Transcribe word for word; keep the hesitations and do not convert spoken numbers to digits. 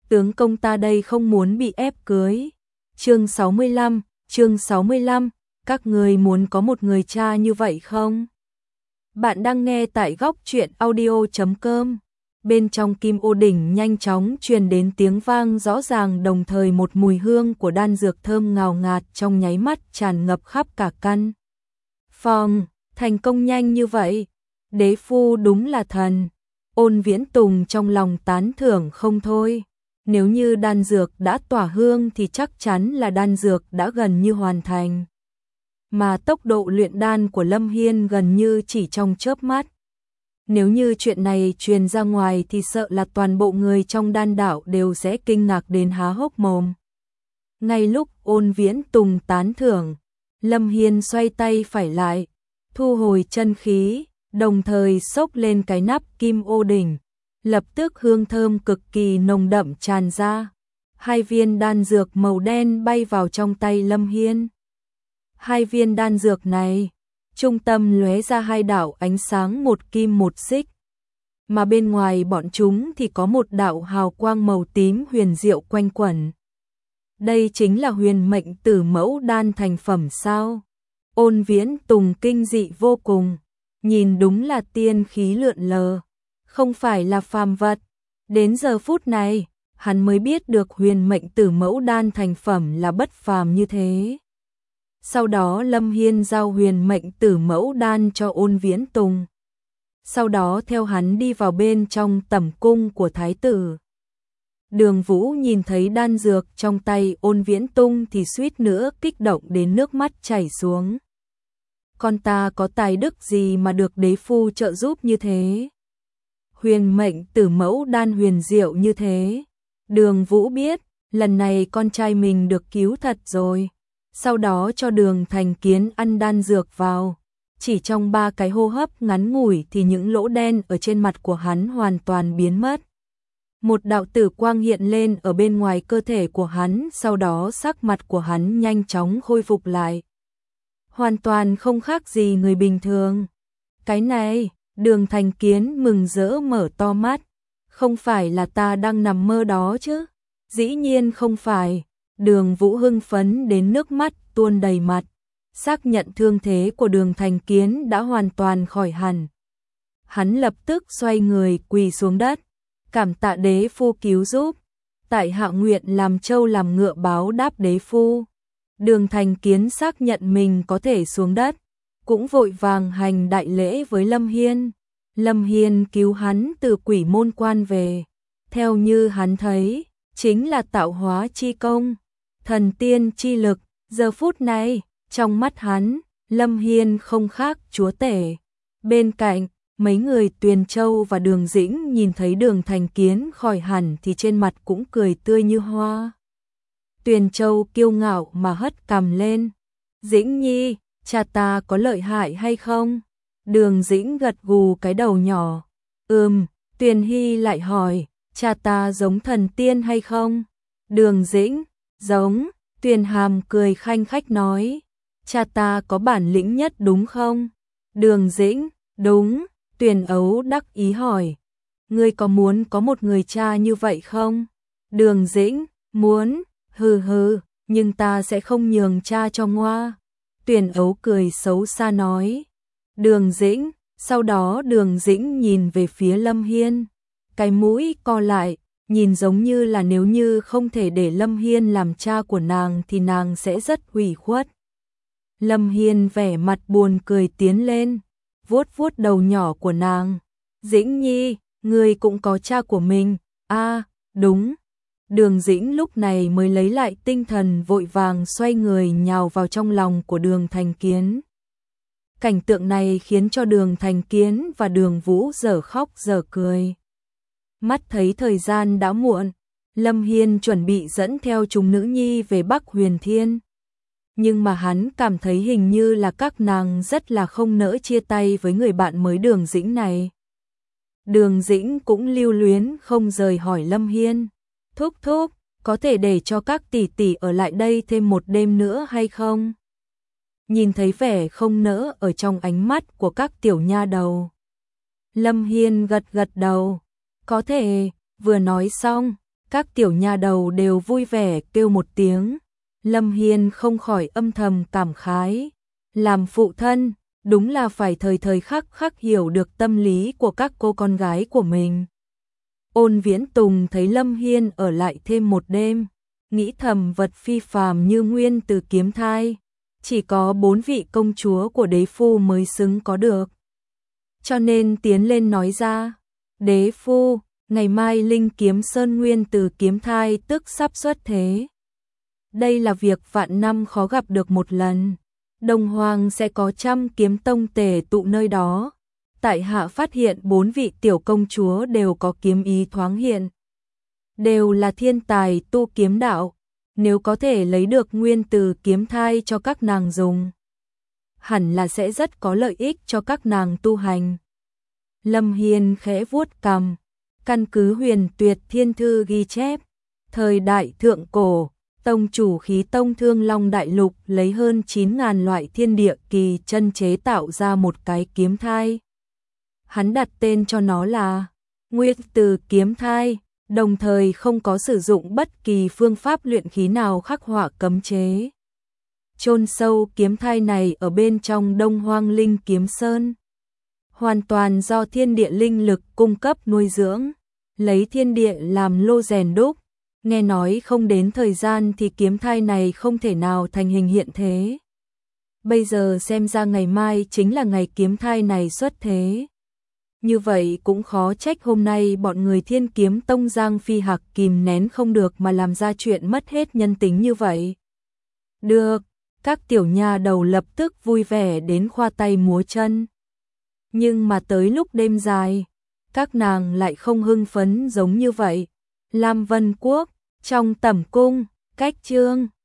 tướng công ta đây không muốn bị ép cưới. Chương sáu mươi lăm, chương sáu mươi lăm, các người muốn có một người cha như vậy không? Bạn đang nghe tại góc truyện audio chấm com. Bên trong Kim Ô Đỉnh nhanh chóng truyền đến tiếng vang rõ ràng, đồng thời một mùi hương của đan dược thơm ngào ngạt trong nháy mắt tràn ngập khắp cả căn phòng. Thành công nhanh như vậy, đế phu đúng là thần. Ôn Viễn Tùng trong lòng tán thưởng không thôi. Nếu như đan dược đã tỏa hương thì chắc chắn là đan dược đã gần như hoàn thành. Mà tốc độ luyện đan của Lâm Hiên gần như chỉ trong chớp mắt. Nếu như chuyện này truyền ra ngoài thì sợ là toàn bộ người trong đan đạo đều sẽ kinh ngạc đến há hốc mồm. Ngay lúc Ôn Viễn Tùng tán thưởng, Lâm Hiên xoay tay phải lại, thu hồi chân khí, đồng thời xốc lên cái nắp Kim Ô Đỉnh. Lập tức hương thơm cực kỳ nồng đậm tràn ra. Hai viên đan dược màu đen bay vào trong tay Lâm Hiên. Hai viên đan dược này, trung tâm lóe ra hai đạo ánh sáng một kim một xích. Mà bên ngoài bọn chúng thì có một đạo hào quang màu tím huyền diệu quanh quẩn. Đây chính là huyền mệnh tử mẫu đan thành phẩm sao? Ôn Viễn Tùng kinh dị vô cùng, nhìn đúng là tiên khí lượn lờ, không phải là phàm vật. Đến giờ phút này, hắn mới biết được huyền mệnh tử mẫu đan thành phẩm là bất phàm như thế. Sau đó Lâm Hiên giao huyền mệnh tử mẫu đan cho Ôn Viễn Tùng. Sau đó theo hắn đi vào bên trong tẩm cung của thái tử. Đường Vũ nhìn thấy đan dược trong tay Ôn Viễn Tùng thì suýt nữa kích động đến nước mắt chảy xuống. Con ta có tài đức gì mà được đế phu trợ giúp như thế? Huyền mệnh tử mẫu đan huyền diệu như thế. Đường Vũ biết, lần này con trai mình được cứu thật rồi. Sau đó cho Đường Thành Kiến ăn đan dược vào. Chỉ trong ba cái hô hấp ngắn ngủi thì những lỗ đen ở trên mặt của hắn hoàn toàn biến mất. Một đạo tử quang hiện lên ở bên ngoài cơ thể của hắn, sau đó sắc mặt của hắn nhanh chóng khôi phục lại. Hoàn toàn không khác gì người bình thường. Cái này, Đường Thành Kiến mừng rỡ mở to mắt. Không phải là ta đang nằm mơ đó chứ? Dĩ nhiên không phải. Đường Vũ hưng phấn đến nước mắt tuôn đầy mặt. Xác nhận thương thế của Đường Thành Kiến đã hoàn toàn khỏi hẳn. Hắn lập tức xoay người quỳ xuống đất. Cảm tạ đế phu cứu giúp. Tại hạ nguyện làm trâu làm ngựa báo đáp đế phu. Đường Thành Kiến xác nhận mình có thể xuống đất, cũng vội vàng hành đại lễ với Lâm Hiên. Lâm Hiên cứu hắn từ quỷ môn quan về. Theo như hắn thấy, chính là tạo hóa chi công, thần tiên chi lực. Giờ phút này, trong mắt hắn, Lâm Hiên không khác chúa tể. Bên cạnh, mấy người Tuyền Châu và Đường Dĩnh nhìn thấy Đường Thành Kiến khỏi hẳn thì trên mặt cũng cười tươi như hoa. Tuyền Châu kiêu ngạo mà hất cằm lên. Dĩnh nhi, cha ta có lợi hại hay không? Đường Dĩnh gật gù cái đầu nhỏ. Ừm, Tuyền Hy lại hỏi, cha ta giống thần tiên hay không? Đường Dĩnh, giống. Tuyền Hàm cười khanh khách nói, cha ta có bản lĩnh nhất đúng không? Đường Dĩnh, đúng. Tuyền Ấu đắc ý hỏi, ngươi có muốn có một người cha như vậy không? Đường Dĩnh, muốn. Hừ hừ, nhưng ta sẽ không nhường cha cho ngoa. Tuyền Ấu cười xấu xa nói. Đường Dĩnh, sau đó Đường Dĩnh nhìn về phía Lâm Hiên. Cái mũi co lại, nhìn giống như là nếu như không thể để Lâm Hiên làm cha của nàng thì nàng sẽ rất ủy khuất. Lâm Hiên vẻ mặt buồn cười tiến lên, vuốt vuốt đầu nhỏ của nàng. Dĩnh nhi, ngươi cũng có cha của mình. A, à, đúng. Đường Dĩnh lúc này mới lấy lại tinh thần, vội vàng xoay người nhào vào trong lòng của Đường Thành Kiến. Cảnh tượng này khiến cho Đường Thành Kiến và Đường Vũ dở khóc dở cười. Mắt thấy thời gian đã muộn, Lâm Hiên chuẩn bị dẫn theo chúng nữ nhi về Bắc Huyền Thiên. Nhưng mà hắn cảm thấy hình như là các nàng rất là không nỡ chia tay với người bạn mới Đường Dĩnh này. Đường Dĩnh cũng lưu luyến không rời hỏi Lâm Hiên. Thúc thúc, có thể để cho các tỷ tỷ ở lại đây thêm một đêm nữa hay không? Nhìn thấy vẻ không nỡ ở trong ánh mắt của các tiểu nha đầu. Lâm Hiên gật gật đầu. Có thể, vừa nói xong, Các tiểu nha đầu đều vui vẻ kêu một tiếng. Lâm Hiên không khỏi âm thầm cảm khái. Làm phụ thân, đúng là phải thời thời khắc khắc hiểu được tâm lý của các cô con gái của mình. Ôn Viễn Tùng thấy Lâm Hiên ở lại thêm một đêm, nghĩ thầm vật phi phàm như nguyên từ kiếm thai, chỉ có bốn vị công chúa của đế phu mới xứng có được. Cho nên tiến lên nói ra, đế phu, ngày mai Linh Kiếm Sơn nguyên từ kiếm thai tức sắp xuất thế. Đây là việc vạn năm khó gặp được một lần. Đông Hoang sẽ có trăm kiếm tông tề tụ nơi đó. Tại hạ phát hiện bốn vị tiểu công chúa đều có kiếm ý thoáng hiện. Đều là thiên tài tu kiếm đạo. Nếu có thể lấy được nguyên từ kiếm thai cho các nàng dùng, hẳn là sẽ rất có lợi ích cho các nàng tu hành. Lâm Hiên khẽ vuốt cằm, căn cứ Huyền Tuyệt Thiên Thư ghi chép, thời đại thượng cổ, tông chủ khí tông Thương Long Đại Lục lấy hơn chín nghìn loại thiên địa kỳ chân chế tạo ra một cái kiếm thai. Hắn đặt tên cho nó là Nguyên từ kiếm thai, đồng thời không có sử dụng bất kỳ phương pháp luyện khí nào khắc họa cấm chế. Chôn sâu kiếm thai này ở bên trong Đông Hoang Linh Kiếm Sơn, hoàn toàn do thiên địa linh lực cung cấp nuôi dưỡng, lấy thiên địa làm lô rèn đúc. Nghe nói không đến thời gian thì kiếm thai này không thể nào thành hình hiện thế. Bây giờ xem ra ngày mai chính là ngày kiếm thai này xuất thế. Như vậy cũng khó trách hôm nay bọn người Thiên Kiếm Tông Giang Phi Hạc kìm nén không được mà làm ra chuyện mất hết nhân tính như vậy. Được, các tiểu nha đầu lập tức vui vẻ đến khoa tay múa chân. Nhưng mà tới lúc đêm dài, các nàng lại không hưng phấn giống như vậy. Lam Vân Quốc, trong tẩm cung, cách trương.